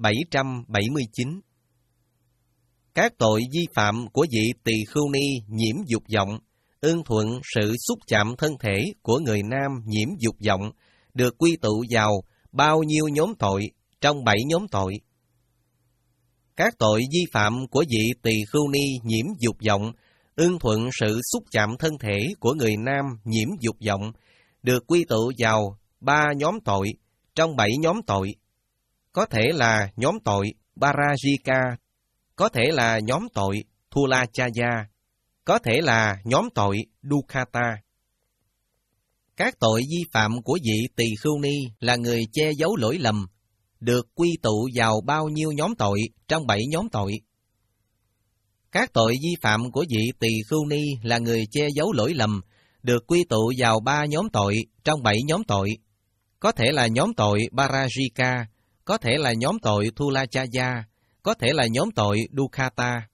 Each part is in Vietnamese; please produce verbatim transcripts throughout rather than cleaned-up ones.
bảy trăm bảy mươi chín. Các tội vi phạm của vị tỳ khưu ni nhiễm dục vọng, ưng thuận sự xúc chạm thân thể của người nam nhiễm dục vọng, được quy tụ vào bao nhiêu nhóm tội trong bảy nhóm tội? Các tội vi phạm của vị tỳ khưu ni nhiễm dục vọng, ưng thuận sự xúc chạm thân thể của người nam nhiễm dục vọng, được quy tụ vào ba nhóm tội trong bảy nhóm tội. Có thể là nhóm tội Parajika, có thể là nhóm tội Thulachaya, có thể là nhóm tội Dukkata. Các tội vi phạm của vị tỳ khưu ni là người che giấu lỗi lầm, được quy tụ vào bao nhiêu nhóm tội trong bảy nhóm tội? Các tội vi phạm của vị tỳ khưu ni là người che giấu lỗi lầm, được quy tụ vào ba nhóm tội trong bảy nhóm tội. Có thể là nhóm tội Parajika, có thể là nhóm tội Thulachaya, có thể là nhóm tội Dukkata.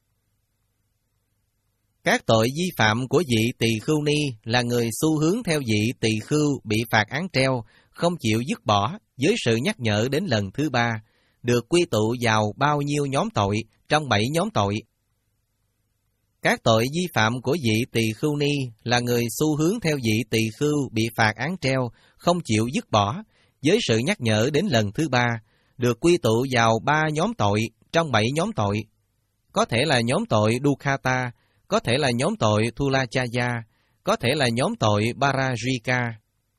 Các tội vi phạm của vị tỳ khưu ni là người xu hướng theo vị tỳ khưu bị phạt án treo, không chịu dứt bỏ với sự nhắc nhở đến lần thứ ba, được quy tụ vào bao nhiêu nhóm tội trong bảy nhóm tội? Các tội vi phạm của vị tỳ khưu ni là người xu hướng theo vị tỳ khưu bị phạt án treo, không chịu dứt bỏ với sự nhắc nhở đến lần thứ ba, được quy tụ vào ba nhóm tội trong bảy nhóm tội. Có thể là nhóm tội Dukkata, có thể là nhóm tội Thulachaya, có thể là nhóm tội Parajika.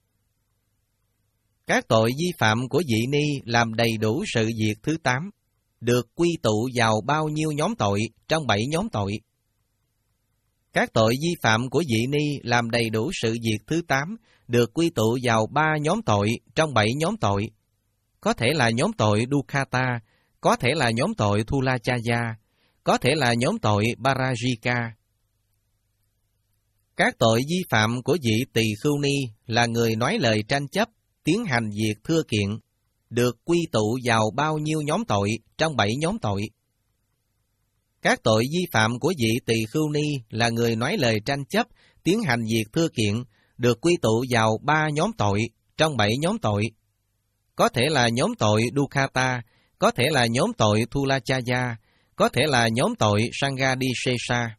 Các tội vi phạm của vị ni làm đầy đủ sự việc thứ tám, được quy tụ vào bao nhiêu nhóm tội trong bảy nhóm tội? Các tội vi phạm của vị ni làm đầy đủ sự việc thứ tám, được quy tụ vào ba nhóm tội trong bảy nhóm tội. Có thể là nhóm tội Dukkata, có thể là nhóm tội Thulachaya, có thể là nhóm tội Parajika. Các tội vi phạm của vị tỳ khưu ni là người nói lời tranh chấp, tiến hành việc thưa kiện, được quy tụ vào bao nhiêu nhóm tội trong bảy nhóm tội? Các tội vi phạm của vị tỳ khưu ni là người nói lời tranh chấp, tiến hành việc thưa kiện, được quy tụ vào ba nhóm tội trong bảy nhóm tội. Có thể là nhóm tội Dukkata, có thể là nhóm tội Thulachaya, có thể là nhóm tội Sanghadisesa.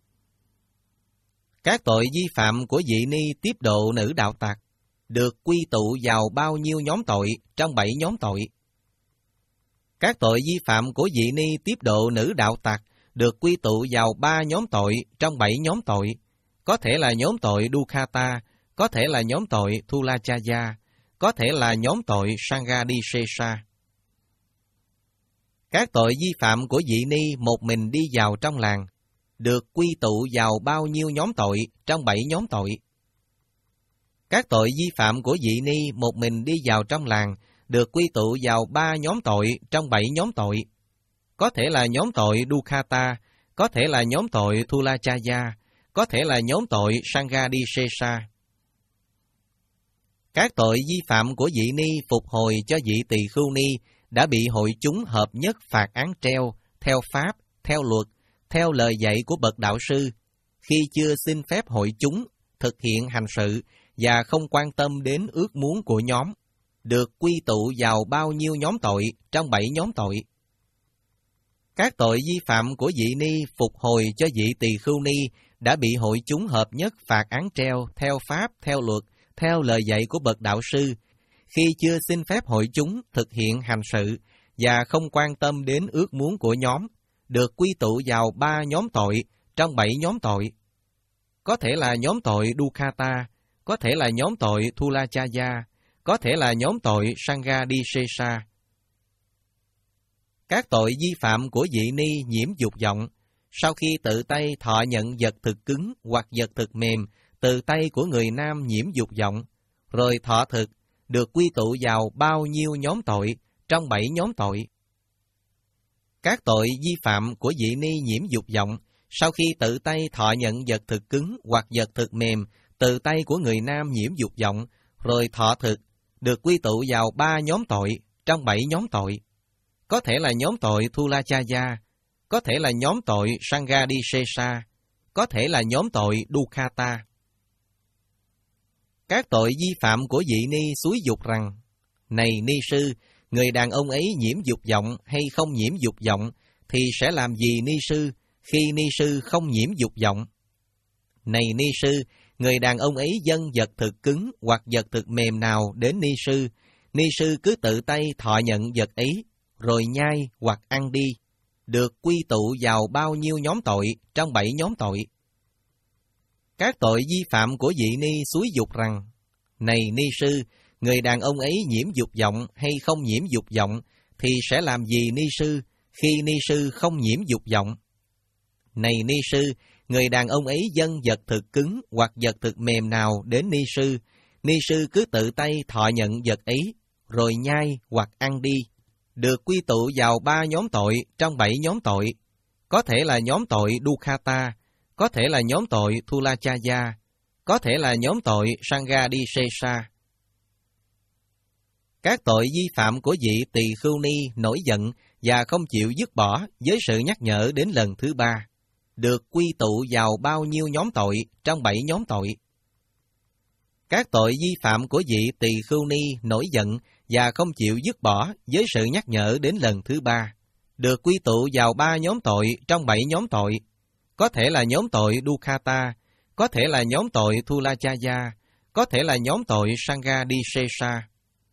Các tội vi phạm của vị ni tiếp độ nữ đạo tặc, được quy tụ vào bao nhiêu nhóm tội trong bảy nhóm tội? Các tội vi phạm của vị ni tiếp độ nữ đạo tặc, được quy tụ vào ba nhóm tội trong bảy nhóm tội. Có thể là nhóm tội Dukkata, có thể là nhóm tội Thulachaya, có thể là nhóm tội Sanghadisesa. Các tội vi phạm của vị ni một mình đi vào trong làng, được quy tụ vào bao nhiêu nhóm tội trong bảy nhóm tội? Các tội vi phạm của vị ni một mình đi vào trong làng, được quy tụ vào ba nhóm tội trong bảy nhóm tội. Có thể là nhóm tội Dukkata, có thể là nhóm tội Thulachaya, có thể là nhóm tội Sanghadisesa. Các tội vi phạm của vị ni phục hồi cho vị tỳ khưu ni đã bị hội chúng hợp nhất phạt án treo, theo pháp, theo luật, theo lời dạy của bậc đạo sư, khi chưa xin phép hội chúng thực hiện hành sự và không quan tâm đến ước muốn của nhóm, được quy tụ vào bao nhiêu nhóm tội trong bảy nhóm tội? Các tội vi phạm của vị ni phục hồi cho vị tỳ khưu ni đã bị hội chúng hợp nhất phạt án treo theo pháp, theo luật, theo lời dạy của bậc đạo sư, khi chưa xin phép hội chúng thực hiện hành sự và không quan tâm đến ước muốn của nhóm, được quy tụ vào ba nhóm tội trong bảy nhóm tội. Có thể là nhóm tội Dukkata, có thể là nhóm tội Thulachaya, có thể là nhóm tội Sanghadisesa. Các tội vi phạm của vị ni nhiễm dục vọng, sau khi tự tay thọ nhận vật thực cứng hoặc vật thực mềm từ tay của người nam nhiễm dục vọng, rồi thọ thực, được quy tụ vào bao nhiêu nhóm tội trong bảy nhóm tội? Các tội vi phạm của vị ni nhiễm dục vọng, sau khi tự tay thọ nhận vật thực cứng hoặc vật thực mềm từ tay của người nam nhiễm dục vọng, rồi thọ thực, được quy tụ vào ba nhóm tội trong bảy nhóm tội. Có thể là nhóm tội Thulachaya, có thể là nhóm tội Sanghadisesa, có thể là nhóm tội Dukkata. Các tội vi phạm của vị ni xúi dục rằng, này ni sư, người đàn ông ấy nhiễm dục vọng hay không nhiễm dục vọng, thì sẽ làm gì ni sư khi ni sư không nhiễm dục vọng? Này ni sư, người đàn ông ấy dâng vật thực cứng hoặc vật thực mềm nào đến ni sư, ni sư cứ tự tay thọ nhận vật ấy, rồi nhai hoặc ăn đi, được quy tụ vào bao nhiêu nhóm tội trong bảy nhóm tội. Các tội vi phạm của vị ni xúi dục rằng, này ni sư, người đàn ông ấy nhiễm dục vọng hay không nhiễm dục vọng, thì sẽ làm gì ni sư khi ni sư không nhiễm dục vọng? Này ni sư, người đàn ông ấy dâng vật thực cứng hoặc vật thực mềm nào đến ni sư, ni sư cứ tự tay thọ nhận vật ấy, rồi nhai hoặc ăn đi, được quy tụ vào ba nhóm tội trong bảy nhóm tội. Có thể là nhóm tội Dukkata, có thể là nhóm tội Thulachaya, có thể là nhóm tội Sanghadisesa. Các tội vi phạm của vị tỳ khưu ni nổi giận và không chịu dứt bỏ với sự nhắc nhở đến lần thứ ba, được quy tụ vào bao nhiêu nhóm tội trong bảy nhóm tội. Các tội vi phạm của vị tỳ khưu ni nổi giận và không chịu dứt bỏ với sự nhắc nhở đến lần thứ ba, được quy tụ vào ba nhóm tội trong bảy nhóm tội. Có thể là nhóm tội Dukkata, có thể là nhóm tội Thulachaya, có thể là nhóm tội Sanghadisesa.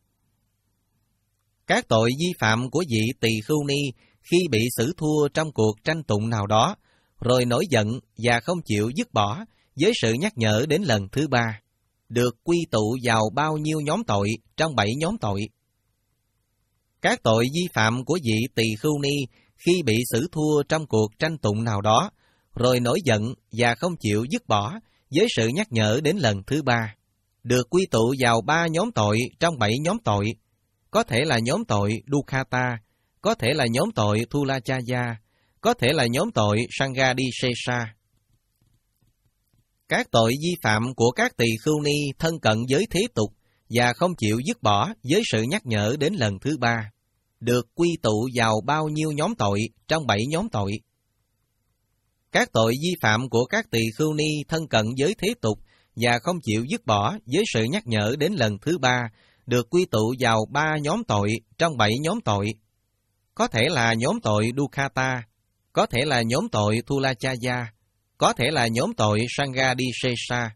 Các tội vi phạm của vị tỳ khưu ni khi bị xử thua trong cuộc tranh tụng nào đó, rồi nổi giận và không chịu dứt bỏ với sự nhắc nhở đến lần thứ ba, được quy tụ vào bao nhiêu nhóm tội trong bảy nhóm tội. Các tội vi phạm của vị tỳ khưu ni khi bị xử thua trong cuộc tranh tụng nào đó, rồi nổi giận và không chịu dứt bỏ với sự nhắc nhở đến lần thứ ba, được quy tụ vào ba nhóm tội trong bảy nhóm tội. Có thể là nhóm tội Dukkata, có thể là nhóm tội Thulachaya, có thể là nhóm tội Sanghadisesa. Các tội vi phạm của các tỳ khưu ni thân cận với thế tục và không chịu dứt bỏ với sự nhắc nhở đến lần thứ ba, được quy tụ vào bao nhiêu nhóm tội trong bảy nhóm tội. Các tội vi phạm của các tỳ khưu ni thân cận với thế tục và không chịu dứt bỏ với sự nhắc nhở đến lần thứ ba, được quy tụ vào ba nhóm tội trong bảy nhóm tội. Có thể là nhóm tội Dukkata, có thể là nhóm tội Thulachaya, có thể là nhóm tội Sanghadisesa.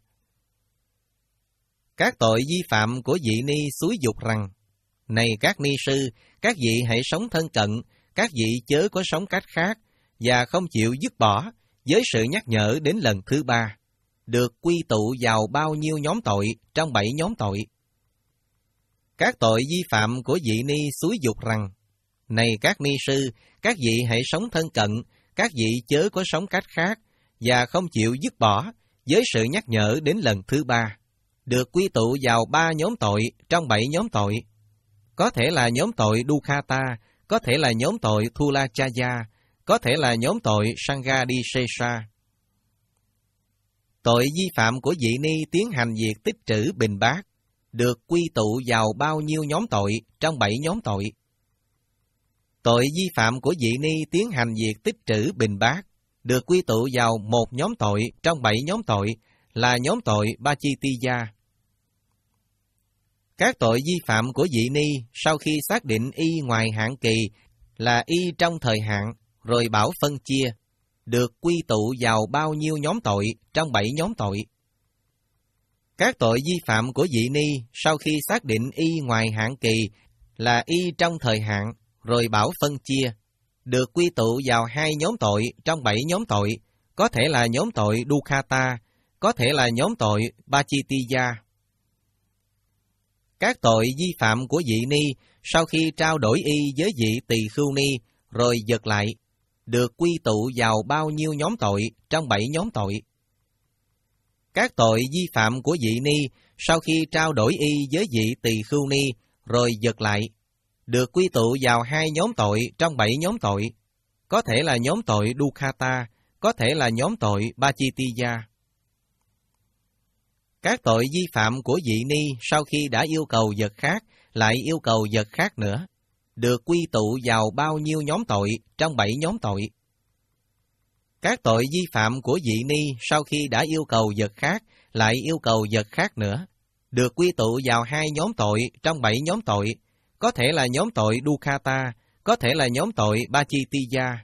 Các tội vi phạm của vị ni xúi dục rằng, này các ni sư, các vị hãy sống thân cận, các vị chớ có sống cách khác, và không chịu dứt bỏ với sự nhắc nhở đến lần thứ ba, được quy tụ vào bao nhiêu nhóm tội trong bảy nhóm tội. Các tội vi phạm của vị ni xúi dục rằng, này các ni sư, các vị hãy sống thân cận, các vị chớ có sống cách khác, và không chịu dứt bỏ với sự nhắc nhở đến lần thứ ba, được quy tụ vào ba nhóm tội trong bảy nhóm tội. Có thể là nhóm tội Dukkata, có thể là nhóm tội Thulachaya, có thể là nhóm tội Sanghadisesa. Tội vi phạm của vị ni tiến hành việc tích trữ bình bát, được quy tụ vào bao nhiêu nhóm tội trong bảy nhóm tội. Tội vi phạm của vị ni tiến hành việc tích trữ bình bát, được quy tụ vào một nhóm tội trong bảy nhóm tội, là nhóm tội Pachitiya. Các tội vi phạm của vị ni sau khi xác định y ngoài hạn kỳ là y trong thời hạn, rồi bảo phân chia, được quy tụ vào bao nhiêu nhóm tội trong bảy nhóm tội. Các tội vi phạm của vị ni sau khi xác định y ngoài hạn kỳ là y trong thời hạn, rồi bảo phân chia, được quy tụ vào hai nhóm tội trong bảy nhóm tội, có thể là nhóm tội Dukkata, có thể là nhóm tội Pachitiya. Các tội vi phạm của vị ni sau khi trao đổi y với vị tỳ khưu ni, rồi giật lại, được quy tụ vào bao nhiêu nhóm tội trong bảy nhóm tội. Các tội vi phạm của vị ni sau khi trao đổi y với vị tỳ khưu ni, rồi giật lại, được quy tụ vào hai nhóm tội trong bảy nhóm tội, có thể là nhóm tội Dukkata, có thể là nhóm tội Pachitiya. Các tội vi phạm của vị ni sau khi đã yêu cầu vật khác, lại yêu cầu vật khác nữa, được quy tụ vào bao nhiêu nhóm tội trong bảy nhóm tội. Các tội vi phạm của vị ni sau khi đã yêu cầu vật khác, lại yêu cầu vật khác nữa, được quy tụ vào hai nhóm tội trong bảy nhóm tội, có thể là nhóm tội Dukkata, có thể là nhóm tội Pachittiya.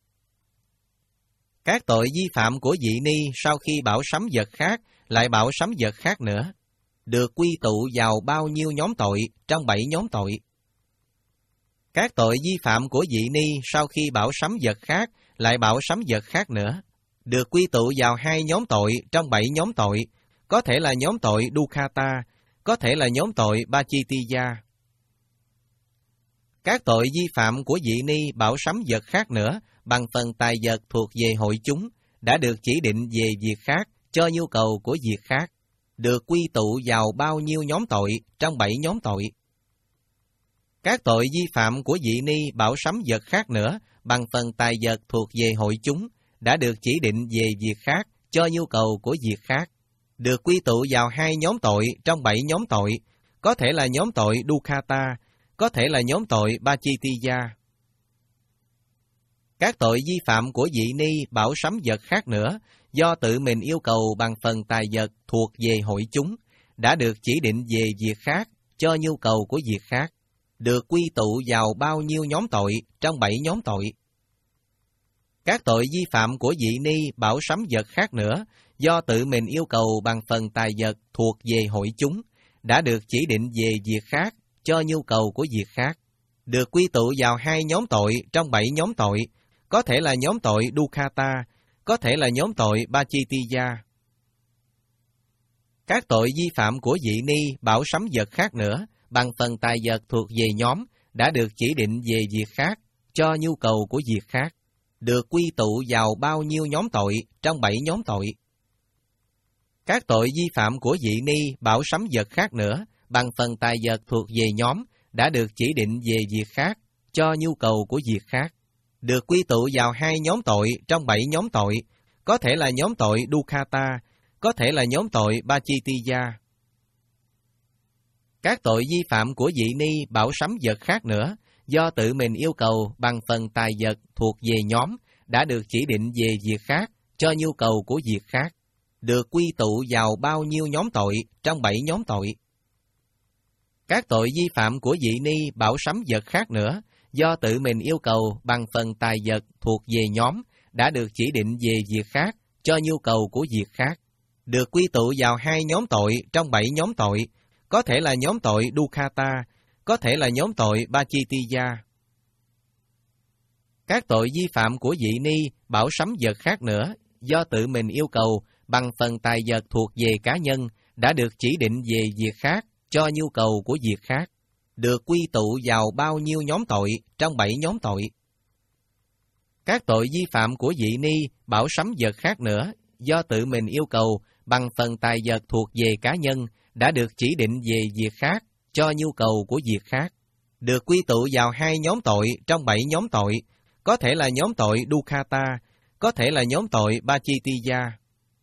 Các tội vi phạm của vị ni sau khi bảo sắm vật khác lại bảo sắm vật khác nữa, được quy tụ vào bao nhiêu nhóm tội trong bảy nhóm tội? Các tội vi phạm của vị ni sau khi bảo sắm vật khác lại bảo sắm vật khác nữa, được quy tụ vào hai nhóm tội trong bảy nhóm tội, có thể là nhóm tội Dukkata, có thể là nhóm tội Pachittiya. Các tội vi phạm của vị ni bảo sắm vật khác nữa bằng phần tài vật thuộc về hội chúng đã được chỉ định về việc khác cho nhu cầu của việc khác, được quy tụ vào bao nhiêu nhóm tội trong bảy nhóm tội? Các tội vi phạm của vị ni bảo sắm vật khác nữa bằng phần tài vật thuộc về hội chúng đã được chỉ định về việc khác cho nhu cầu của việc khác, được quy tụ vào hai nhóm tội trong bảy nhóm tội, có thể là nhóm tội Dukkata, có thể là nhóm tội Pachittiya. Các tội vi phạm của vị ni bảo sắm vật khác nữa do tự mình yêu cầu bằng phần tài vật thuộc về hội chúng đã được chỉ định về việc khác cho nhu cầu của việc khác, được quy tụ vào bao nhiêu nhóm tội trong bảy nhóm tội? Các tội vi phạm của vị ni bảo sắm vật khác nữa do tự mình yêu cầu bằng phần tài vật thuộc về hội chúng đã được chỉ định về việc khác cho nhu cầu của việc khác, được quy tụ vào hai nhóm tội trong bảy nhóm tội, có thể là nhóm tội Dukkata, có thể là nhóm tội Pachittiya. Các tội vi phạm của vị ni bảo sắm vật khác nữa bằng phần tài vật thuộc về nhóm đã được chỉ định về việc khác cho nhu cầu của việc khác, được quy tụ vào bao nhiêu nhóm tội trong bảy nhóm tội? Các tội vi phạm của vị ni bảo sắm vật khác nữa bằng phần tài vật thuộc về nhóm đã được chỉ định về việc khác cho nhu cầu của việc khác, được quy tụ vào hai nhóm tội trong bảy nhóm tội, có thể là nhóm tội Dukkata, có thể là nhóm tội Pachittiya. Các tội vi phạm của vị ni bảo sắm vật khác nữa do tự mình yêu cầu bằng phần tài vật thuộc về nhóm đã được chỉ định về việc khác cho nhu cầu của việc khác, được quy tụ vào bao nhiêu nhóm tội trong bảy nhóm tội? Các tội vi phạm của vị ni bảo sắm vật khác nữa do tự mình yêu cầu bằng phần tài vật thuộc về nhóm đã được chỉ định về việc khác cho nhu cầu của việc khác, được quy tụ vào hai nhóm tội trong bảy nhóm tội, có thể là nhóm tội Dukkata, có thể là nhóm tội Pachittiya. Các tội vi phạm của vị ni bảo sắm vật khác nữa do tự mình yêu cầu bằng phần tài vật thuộc về cá nhân đã được chỉ định về việc khác cho nhu cầu của việc khác, được quy tụ vào bao nhiêu nhóm tội trong bảy nhóm tội? Các tội vi phạm của vị ni bảo sắm vật khác nữa do tự mình yêu cầu bằng phần tài vật thuộc về cá nhân đã được chỉ định về việc khác cho nhu cầu của việc khác, được quy tụ vào hai nhóm tội trong bảy nhóm tội, có thể là nhóm tội Dukkata, có thể là nhóm tội Pachittiya.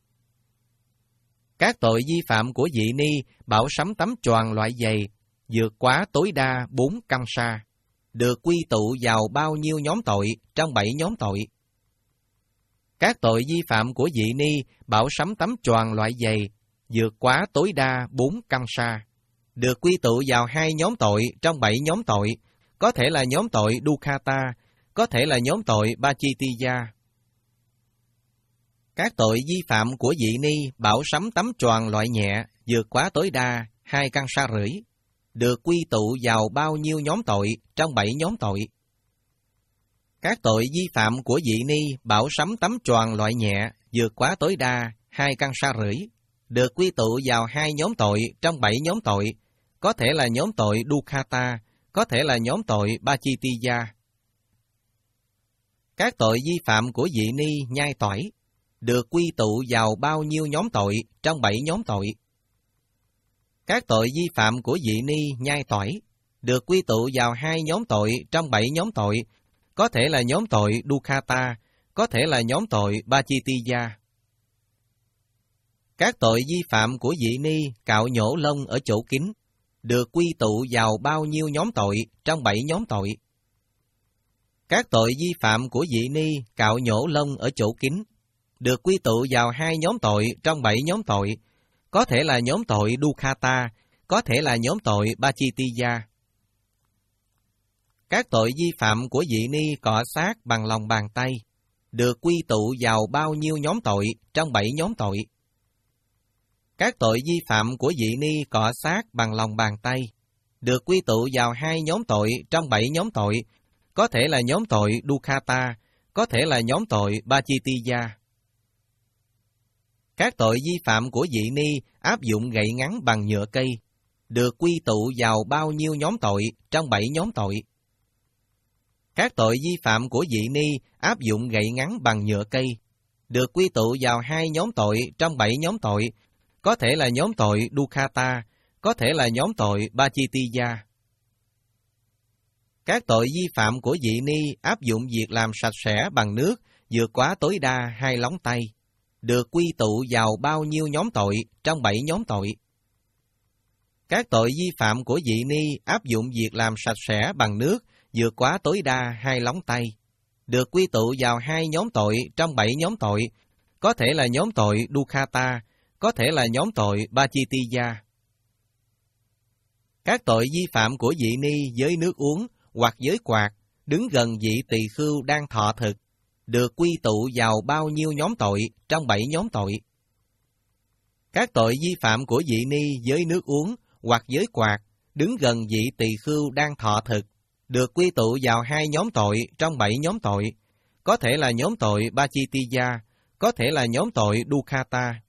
Các tội vi phạm của vị ni bảo sắm tấm choàng loại dày vượt quá tối đa bốn căn sa, được quy tụ vào bao nhiêu nhóm tội trong bảy nhóm tội? Các tội vi phạm của vị ni bảo sắm tấm choàng loại dày vượt quá tối đa bốn căn sa, được quy tụ vào hai nhóm tội trong bảy nhóm tội, có thể là nhóm tội Dukkata, có thể là nhóm tội Pachittiya. Các tội vi phạm của vị ni bảo sắm tấm choàng loại nhẹ vượt quá tối đa hai căn sa rưỡi, được quy tụ vào bao nhiêu nhóm tội trong bảy nhóm tội? Các tội vi phạm của vị ni bảo sắm tấm choàng loại nhẹ vượt quá tối đa hai căn sa rưỡi, được quy tụ vào hai nhóm tội trong bảy nhóm tội, có thể là nhóm tội Dukkata, có thể là nhóm tội Pachittiya. Các tội vi phạm của vị ni nhai tỏi, được quy tụ vào bao nhiêu nhóm tội trong bảy nhóm tội? Các tội vi phạm của vị ni nhai tỏi, được quy tụ vào hai nhóm tội trong bảy nhóm tội, có thể là nhóm tội Dukkata, có thể là nhóm tội Pachittiya. Các tội vi phạm của vị ni cạo nhổ lông ở chỗ kín, được quy tụ vào bao nhiêu nhóm tội trong bảy nhóm tội? Các tội vi phạm của vị ni cạo nhổ lông ở chỗ kín, được quy tụ vào hai nhóm tội trong bảy nhóm tội, có thể là nhóm tội Dukkata, có thể là nhóm tội Pachittiya. Các tội vi phạm của vị ni cọ xát bằng lòng bàn tay được quy tụ vào bao nhiêu nhóm tội trong bảy nhóm tội? Các tội vi phạm của vị ni cọ xát bằng lòng bàn tay được quy tụ vào hai nhóm tội trong bảy nhóm tội, có thể là nhóm tội Dukkata, có thể là nhóm tội Pachittiya. Các tội vi phạm của vị ni áp dụng gậy ngắn bằng nhựa cây được quy tụ vào bao nhiêu nhóm tội trong bảy nhóm tội? Các tội vi phạm của vị ni áp dụng gậy ngắn bằng nhựa cây được quy tụ vào hai nhóm tội trong bảy nhóm tội, có thể là nhóm tội Dukkata, có thể là nhóm tội Pachittiya. Các tội vi phạm của vị ni áp dụng việc làm sạch sẽ bằng nước vượt quá tối đa hai lóng tay được quy tụ vào bao nhiêu nhóm tội trong bảy nhóm tội? Các tội vi phạm của vị ni áp dụng việc làm sạch sẽ bằng nước vượt quá tối đa hai lóng tay được quy tụ vào hai nhóm tội trong bảy nhóm tội, có thể là nhóm tội Dukkata, có thể là nhóm tội Pachittiya. Các tội vi phạm của vị ni với nước uống hoặc với quạt đứng gần vị tỳ khưu đang thọ thực được quy tụ vào bao nhiêu nhóm tội trong bảy nhóm tội? Các tội vi phạm của vị ni với nước uống hoặc với quạt đứng gần vị tỳ khưu đang thọ thực được quy tụ vào hai nhóm tội trong bảy nhóm tội, có thể là nhóm tội Pachittiya, có thể là nhóm tội Dukkata.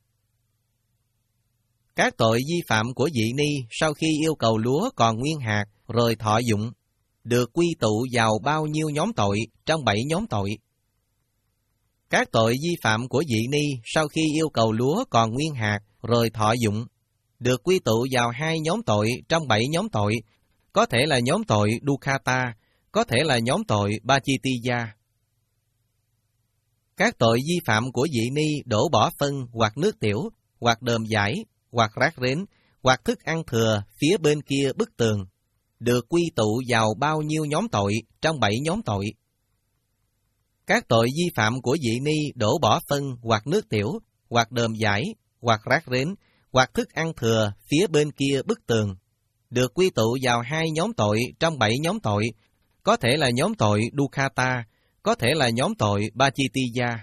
Các tội vi phạm của vị ni sau khi yêu cầu lúa còn nguyên hạt rồi thọ dụng được quy tụ vào bao nhiêu nhóm tội trong bảy nhóm tội? Các tội vi phạm của vị ni sau khi yêu cầu lúa còn nguyên hạt rồi thọ dụng được quy tụ vào hai nhóm tội trong bảy nhóm tội, có thể là nhóm tội Dukkata, có thể là nhóm tội Pachittiya. Các tội vi phạm của vị ni đổ bỏ phân hoặc nước tiểu, hoặc đờm vải, hoặc rác rến, hoặc thức ăn thừa phía bên kia bức tường, được quy tụ vào bao nhiêu nhóm tội trong bảy nhóm tội? Các tội vi phạm của vị ni đổ bỏ phân hoặc nước tiểu, hoặc đờm vải, hoặc rác rến, hoặc thức ăn thừa phía bên kia bức tường, được quy tụ vào hai nhóm tội trong bảy nhóm tội, có thể là nhóm tội Dukkata, có thể là nhóm tội Pachittiya.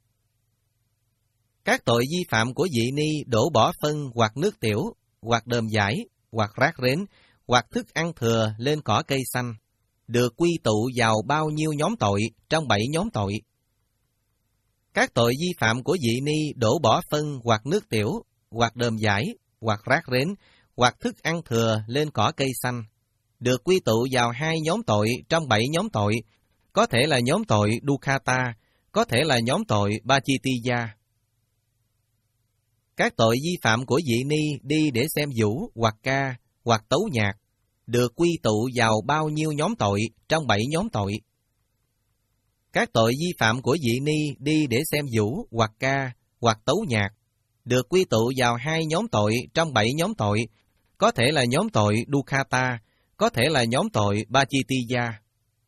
Các tội vi phạm của vị ni đổ bỏ phân hoặc nước tiểu, hoặc đờm vải, hoặc rác rến, hoặc thức ăn thừa lên cỏ cây xanh, được quy tụ vào bao nhiêu nhóm tội trong bảy nhóm tội? Các tội vi phạm của vị ni đổ bỏ phân hoặc nước tiểu, hoặc đờm vải, hoặc rác rến, hoặc thức ăn thừa lên cỏ cây xanh, được quy tụ vào hai nhóm tội trong bảy nhóm tội, có thể là nhóm tội Dukkata, có thể là nhóm tội Pachittiya. Các tội vi phạm của vị ni đi để xem vũ, hoặc ca, hoặc tấu nhạc, được quy tụ vào bao nhiêu nhóm tội trong bảy nhóm tội? Các tội vi phạm của vị ni đi để xem vũ, hoặc ca, hoặc tấu nhạc, được quy tụ vào hai nhóm tội trong bảy nhóm tội, có thể là nhóm tội Dukkata, có thể là nhóm tội Pachittiya.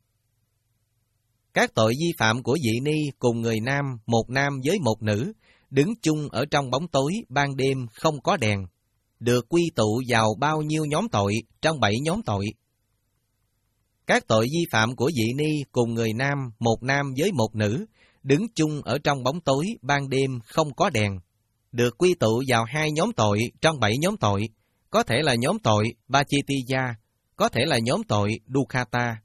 Các tội vi phạm của vị ni cùng người nam, một nam với một nữ, đứng chung ở trong bóng tối ban đêm không có đèn, được quy tụ vào bao nhiêu nhóm tội trong bảy nhóm tội? Các tội vi phạm của vị ni cùng người nam, một nam với một nữ, đứng chung ở trong bóng tối ban đêm không có đèn, được quy tụ vào hai nhóm tội trong bảy nhóm tội, có thể là nhóm tội Pachittiya, có thể là nhóm tội Dukkata.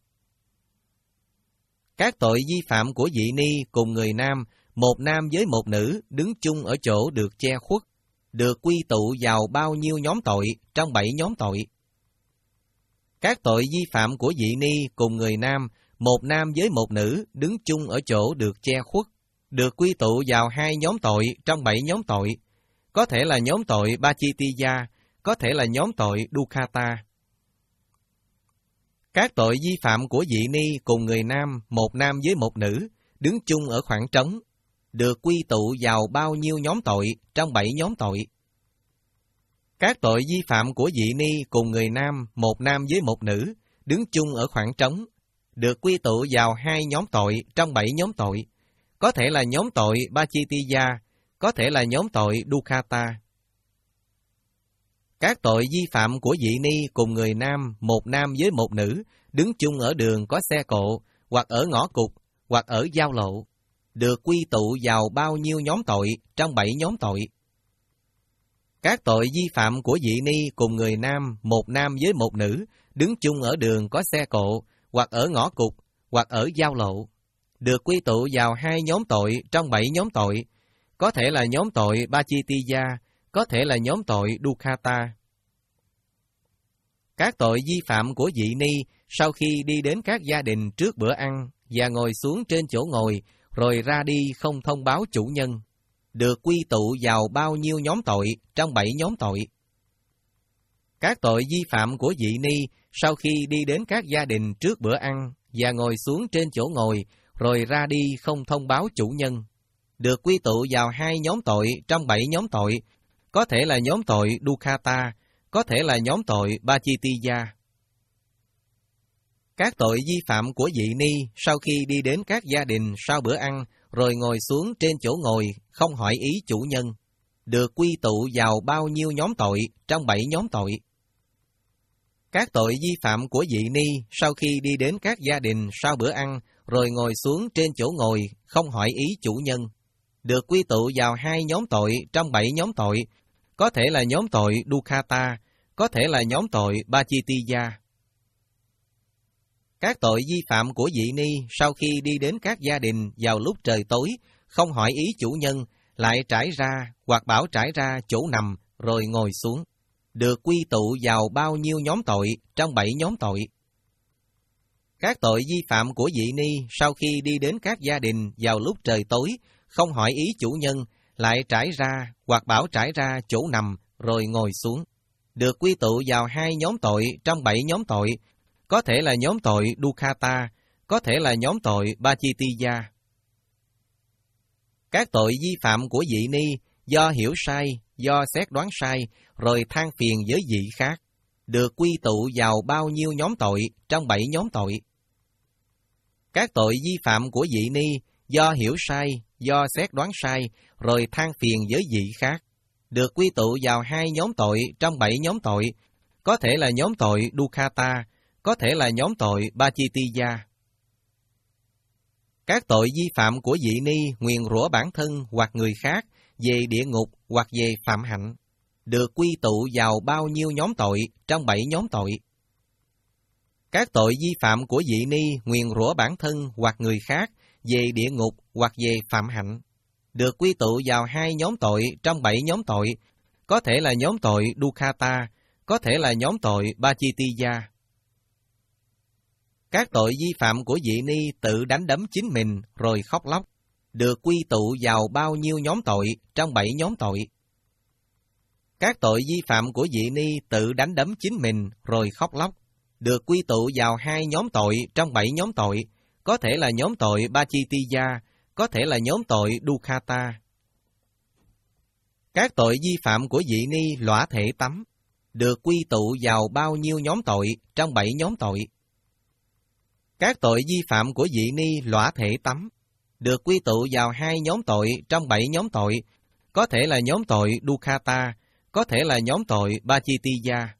Các tội vi phạm của vị ni cùng người nam, một nam với một nữ, đứng chung ở chỗ được che khuất, được quy tụ vào bao nhiêu nhóm tội trong bảy nhóm tội? Các tội vi phạm của vị ni cùng người nam, một nam với một nữ, đứng chung ở chỗ được che khuất, được quy tụ vào hai nhóm tội trong bảy nhóm tội, có thể là nhóm tội Pachittiya, có thể là nhóm tội Dukkata. Các tội vi phạm của vị ni cùng người nam, một nam với một nữ, đứng chung ở khoảng trống, được quy tụ vào bao nhiêu nhóm tội trong bảy nhóm tội? Các tội vi phạm của vị ni cùng người nam, một nam với một nữ, đứng chung ở khoảng trống, được quy tụ vào hai nhóm tội trong bảy nhóm tội, có thể là nhóm tội Pachittiya, có thể là nhóm tội Dukkata. Các tội vi phạm của dị ni cùng người nam, một nam với một nữ, đứng chung ở đường có xe cộ, hoặc ở ngõ cụt, hoặc ở giao lộ, được quy tụ vào bao nhiêu nhóm tội trong bảy nhóm tội? Các tội vi phạm của dị ni cùng người nam, một nam với một nữ, đứng chung ở đường có xe cộ, hoặc ở ngõ cụt, hoặc ở giao lộ, được quy tụ vào hai nhóm tội trong bảy nhóm tội, có thể là nhóm tội Pachittiya, có thể là nhóm tội Dukkata. Các tội vi phạm của dị ni sau khi đi đến các gia đình trước bữa ăn và ngồi xuống trên chỗ ngồi, rồi ra đi không thông báo chủ nhân, được quy tụ vào bao nhiêu nhóm tội trong bảy nhóm tội? Các tội vi phạm của dị ni sau khi đi đến các gia đình trước bữa ăn và ngồi xuống trên chỗ ngồi, rồi ra đi không thông báo chủ nhân, được quy tụ vào hai nhóm tội trong bảy nhóm tội, có thể là nhóm tội Dukkata, có thể là nhóm tội Pachittiya. Các tội vi phạm của dị ni sau khi đi đến các gia đình sau bữa ăn, rồi ngồi xuống trên chỗ ngồi, không hỏi ý chủ nhân, được quy tụ vào bao nhiêu nhóm tội trong bảy nhóm tội? Các tội vi phạm của dị ni sau khi đi đến các gia đình sau bữa ăn, rồi ngồi xuống trên chỗ ngồi, không hỏi ý chủ nhân, được quy tụ vào hai nhóm tội trong bảy nhóm tội, có thể là nhóm tội Dukkata, có thể là nhóm tội Pachittiya. Các tội vi phạm của dị ni sau khi đi đến các gia đình vào lúc trời tối, không hỏi ý chủ nhân, lại trải ra hoặc bảo trải ra chỗ nằm rồi ngồi xuống, được quy tụ vào bao nhiêu nhóm tội trong bảy nhóm tội? Các tội vi phạm của dị ni sau khi đi đến các gia đình vào lúc trời tối, không hỏi ý chủ nhân, lại trải ra hoặc bảo trải ra chỗ nằm rồi ngồi xuống, được quy tụ vào hai nhóm tội trong bảy nhóm tội, có thể là nhóm tội Dukkata, có thể là nhóm tội Pachittiya. Các tội vi phạm của dị ni do hiểu sai, do xét đoán sai, rồi than phiền với vị khác, được quy tụ vào bao nhiêu nhóm tội trong bảy nhóm tội? Các tội vi phạm của dị ni do hiểu sai, do xét đoán sai, rồi than phiền với vị khác, được quy tụ vào hai nhóm tội trong bảy nhóm tội, có thể là nhóm tội Dukkata, có thể là nhóm tội Pachittiya. Các tội vi phạm của dị ni nguyền rủa bản thân hoặc người khác về địa ngục hoặc về phạm hạnh, được quy tụ vào bao nhiêu nhóm tội trong bảy nhóm tội? Các tội vi phạm của dị ni nguyền rủa bản thân hoặc người khác về địa ngục hoặc về phạm hạnh, được quy tụ vào hai nhóm tội trong bảy nhóm tội, có thể là nhóm tội Dukkata, có thể là nhóm tội Pachittiya. Các tội vi phạm của dị ni tự đánh đấm chính mình rồi khóc lóc, được quy tụ vào bao nhiêu nhóm tội trong bảy nhóm tội? Các tội vi phạm của dị ni tự đánh đấm chính mình rồi khóc lóc, được quy tụ vào hai nhóm tội trong bảy nhóm tội, có thể là nhóm tội Pachittiya, có thể là nhóm tội Dukkata. Các tội vi phạm của dị ni lõa thể tắm, được quy tụ vào bao nhiêu nhóm tội trong bảy nhóm tội? Các tội vi phạm của dị ni lõa thể tắm, được quy tụ vào hai nhóm tội trong bảy nhóm tội, có thể là nhóm tội Dukkata, có thể là nhóm tội Pachittiya.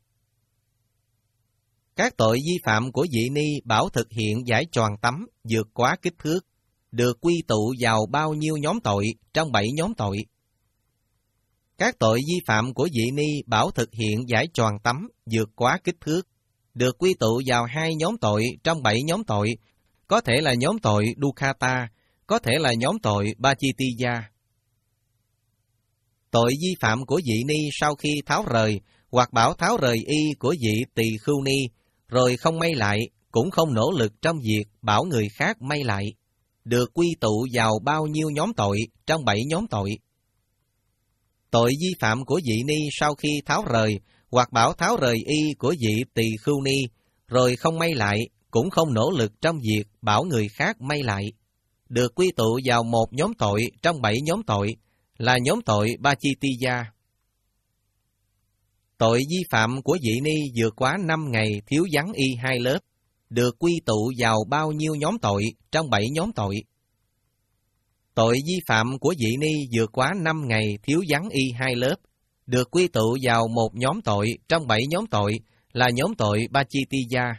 Các tội vi phạm của dị ni bảo thực hiện giải tròn tắm vượt quá kích thước, được quy tụ vào bao nhiêu nhóm tội trong bảy nhóm tội? Các tội vi phạm của dị ni bảo thực hiện giải tròn tắm vượt quá kích thước, được quy tụ vào hai nhóm tội trong bảy nhóm tội, có thể là nhóm tội Dukkata, có thể là nhóm tội Pachittiya. Tội vi phạm của dị ni sau khi tháo rời hoặc bảo tháo rời y của vị tỳ khưu ni, rồi không may lại, cũng không nỗ lực trong việc bảo người khác may lại, được quy tụ vào bao nhiêu nhóm tội trong bảy nhóm tội? Tội vi phạm của dị ni sau khi tháo rời hoặc bảo tháo rời y của vị tỳ khưu ni, rồi không may lại, cũng không nỗ lực trong việc bảo người khác may lại, được quy tụ vào một nhóm tội trong bảy nhóm tội, là nhóm tội Pachittiya. Tội vi phạm của dị ni vượt quá năm ngày thiếu vắng y hai lớp, được quy tụ vào bao nhiêu nhóm tội trong bảy nhóm tội? Tội vi phạm của dị ni vượt quá năm ngày thiếu vắng y hai lớp, được quy tụ vào một nhóm tội trong bảy nhóm tội là nhóm tội Pachittiya.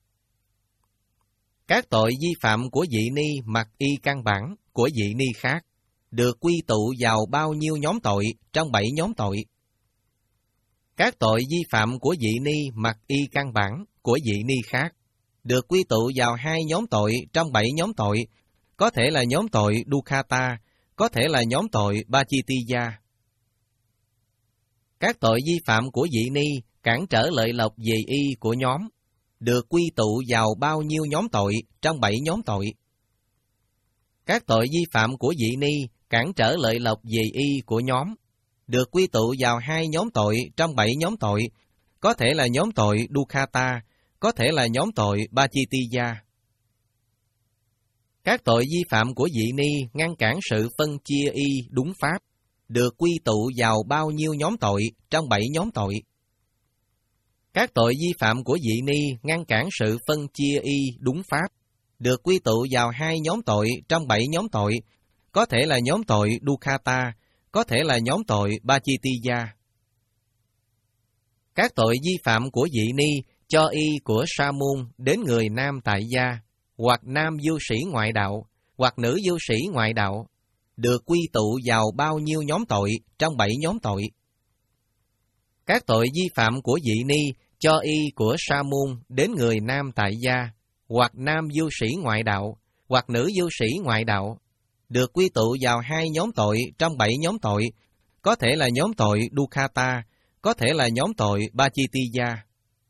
Các tội vi phạm của vị ni mặc y căn bản của vị ni khác được quy tụ vào bao nhiêu nhóm tội trong bảy nhóm tội? Các tội vi phạm của vị ni mặc y căn bản của vị ni khác được quy tụ vào hai nhóm tội trong bảy nhóm tội, có thể là nhóm tội Dukkata, có thể là nhóm tội Pachittiya. Các tội vi phạm của vị ni cản trở lợi lộc về y của nhóm được quy tụ vào bao nhiêu nhóm tội trong bảy nhóm tội? Các tội vi phạm của vị ni cản trở lợi lộc về y của nhóm được quy tụ vào hai nhóm tội trong bảy nhóm tội, có thể là nhóm tội Dukkata, có thể là nhóm tội Pachittiya. Các tội vi phạm của vị ni ngăn cản sự phân chia y đúng pháp được quy tụ vào bao nhiêu nhóm tội trong bảy nhóm tội? Các tội vi phạm của vị ni ngăn cản sự phân chia y đúng pháp được quy tụ vào hai nhóm tội trong bảy nhóm tội, có thể là nhóm tội Dukkata, có thể là nhóm tội Pachittiya. Các tội vi phạm của vị ni cho y của sa môn đến người nam tại gia, hoặc nam du sĩ ngoại đạo, hoặc nữ du sĩ ngoại đạo, được quy tụ vào bao nhiêu nhóm tội trong bảy nhóm tội? Các tội vi phạm của vị ni cho y của sa môn đến người nam tại gia, hoặc nam du sĩ ngoại đạo, hoặc nữ du sĩ ngoại đạo, được quy tụ vào hai nhóm tội trong bảy nhóm tội, có thể là nhóm tội Dukkata, có thể là nhóm tội Pachittiya.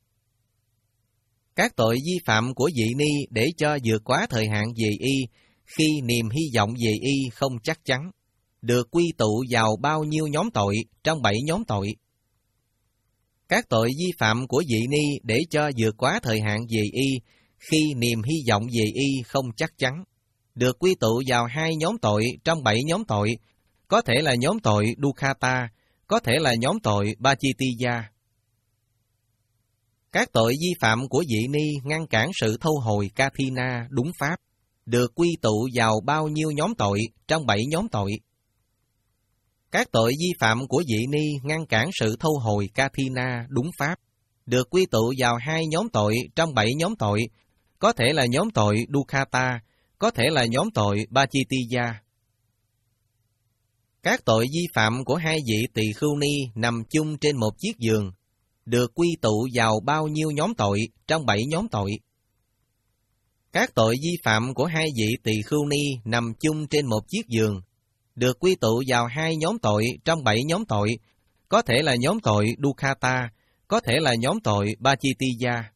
Các tội vi phạm của vị ni để cho vượt quá thời hạn về y khi niềm hy vọng về y không chắc chắn, được quy tụ vào bao nhiêu nhóm tội trong bảy nhóm tội? Các tội vi phạm của vị ni để cho vượt quá thời hạn về y khi niềm hy vọng về y không chắc chắn, được quy tụ vào hai nhóm tội trong bảy nhóm tội, có thể là nhóm tội Dukkata, có thể là nhóm tội Pachittiya. Các tội vi phạm của vị ni ngăn cản sự thâu hồi Kathina đúng pháp, được quy tụ vào bao nhiêu nhóm tội trong bảy nhóm tội? Các tội vi phạm của vị ni ngăn cản sự thâu hồi Kathina đúng pháp, được quy tụ vào hai nhóm tội trong bảy nhóm tội, có thể là nhóm tội Dukkata, có thể là nhóm tội Pachittiya. Các tội vi phạm của hai vị tỳ khưu ni nằm chung trên một chiếc giường, được quy tụ vào bao nhiêu nhóm tội trong bảy nhóm tội? Các tội vi phạm của hai vị tỳ khưu ni nằm chung trên một chiếc giường, được quy tụ vào hai nhóm tội trong bảy nhóm tội, có thể là nhóm tội Dukkata, có thể là nhóm tội Pachittiya.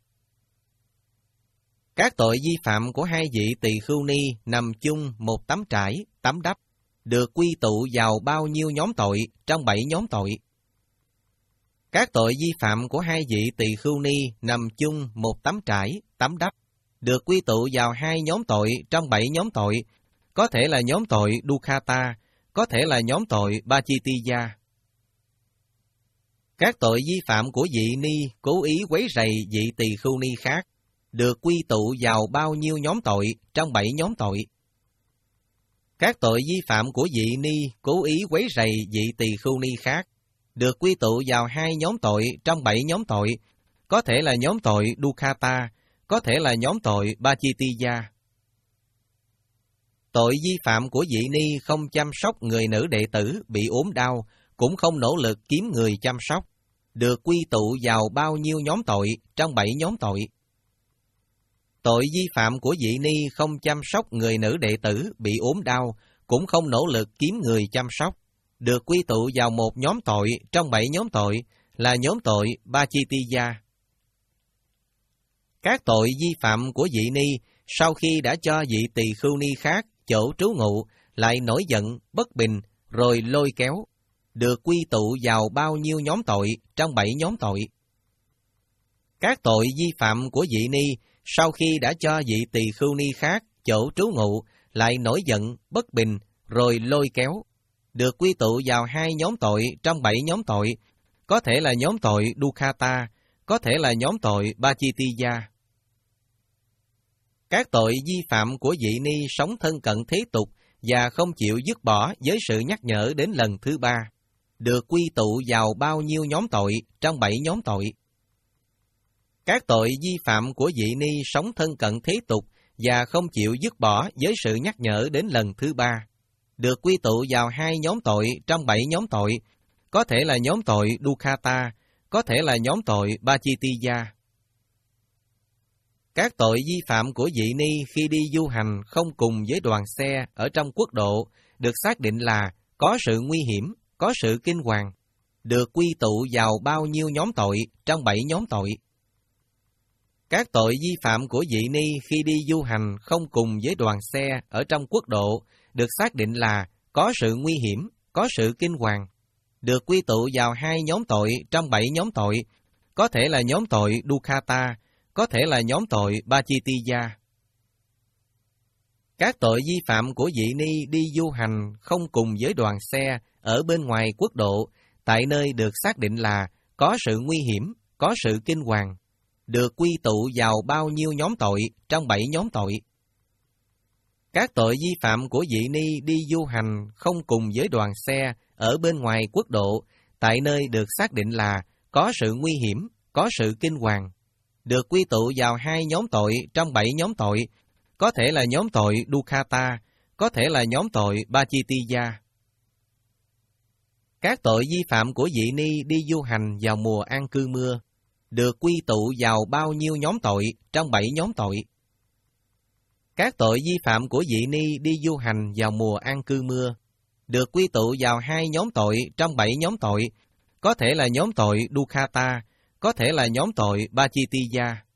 Các tội vi phạm của hai vị tỳ khưu ni nằm chung một tấm trải, tấm đắp, được quy tụ vào bao nhiêu nhóm tội trong bảy nhóm tội? Các tội vi phạm của hai vị tỳ khưu ni nằm chung một tấm trải, tấm đắp, được quy tụ vào hai nhóm tội trong bảy nhóm tội, có thể là nhóm tội Dukkata, có thể là nhóm tội Pachittiya. Các tội vi phạm của vị ni cố ý quấy rầy vị tỳ khưu ni khác, được quy tụ vào bao nhiêu nhóm tội trong bảy nhóm tội? Các tội vi phạm của vị ni cố ý quấy rầy vị tỳ khưu ni khác, được quy tụ vào hai nhóm tội trong bảy nhóm tội, có thể là nhóm tội Dukkata, có thể là nhóm tội Pachittiya. Tội vi phạm của vị ni không chăm sóc người nữ đệ tử bị ốm đau, cũng không nỗ lực kiếm người chăm sóc, được quy tụ vào bao nhiêu nhóm tội trong bảy nhóm tội? Tội vi phạm của vị ni không chăm sóc người nữ đệ tử bị ốm đau, cũng không nỗ lực kiếm người chăm sóc, được quy tụ vào một nhóm tội trong bảy nhóm tội là nhóm tội Pachittiya. Các tội vi phạm của vị ni sau khi đã cho vị tỳ khưu ni khác chỗ trú ngụ lại nổi giận, bất bình, rồi lôi kéo, được quy tụ vào bao nhiêu nhóm tội trong bảy nhóm tội? Các tội vi phạm của vị ni sau khi đã cho vị tỳ khưu ni khác chỗ trú ngụ lại nổi giận, bất bình, rồi lôi kéo, được quy tụ vào hai nhóm tội trong bảy nhóm tội, có thể là nhóm tội Dukkata, có thể là nhóm tội Pachittiya. Các tội vi phạm của vị ni sống thân cận thế tục và không chịu dứt bỏ với sự nhắc nhở đến lần thứ ba, được quy tụ vào bao nhiêu nhóm tội trong bảy nhóm tội? Các tội vi phạm của vị ni sống thân cận thế tục và không chịu dứt bỏ với sự nhắc nhở đến lần thứ ba, được quy tụ vào hai nhóm tội trong bảy nhóm tội, có thể là nhóm tội Dukkata, có thể là nhóm tội Pachittiya. Các tội vi phạm của vị ni khi đi du hành không cùng với đoàn xe ở trong quốc độ được xác định là có sự nguy hiểm, có sự kinh hoàng, được quy tụ vào bao nhiêu nhóm tội trong bảy nhóm tội? Các tội vi phạm của vị ni khi đi du hành không cùng với đoàn xe ở trong quốc độ được xác định là có sự nguy hiểm, có sự kinh hoàng, được quy tụ vào hai nhóm tội trong bảy nhóm tội, có thể là nhóm tội Dukkata, có thể là nhóm tội Pachittiya. Các tội vi phạm của vị ni đi du hành không cùng với đoàn xe ở bên ngoài quốc độ, tại nơi được xác định là có sự nguy hiểm, có sự kinh hoàng, được quy tụ vào bao nhiêu nhóm tội trong bảy nhóm tội? Các tội vi phạm của vị ni đi du hành không cùng với đoàn xe ở bên ngoài quốc độ, tại nơi được xác định là có sự nguy hiểm, có sự kinh hoàng, được quy tụ vào hai nhóm tội trong bảy nhóm tội, có thể là nhóm tội Dukkata, có thể là nhóm tội Pachittiya. Các tội vi phạm của vị ni đi du hành vào mùa an cư mưa, được quy tụ vào bao nhiêu nhóm tội trong bảy nhóm tội? Các tội vi phạm của vị ni đi du hành vào mùa an cư mưa, được quy tụ vào hai nhóm tội trong bảy nhóm tội, có thể là nhóm tội Dukkata, có thể là nhóm tội Pachittiya.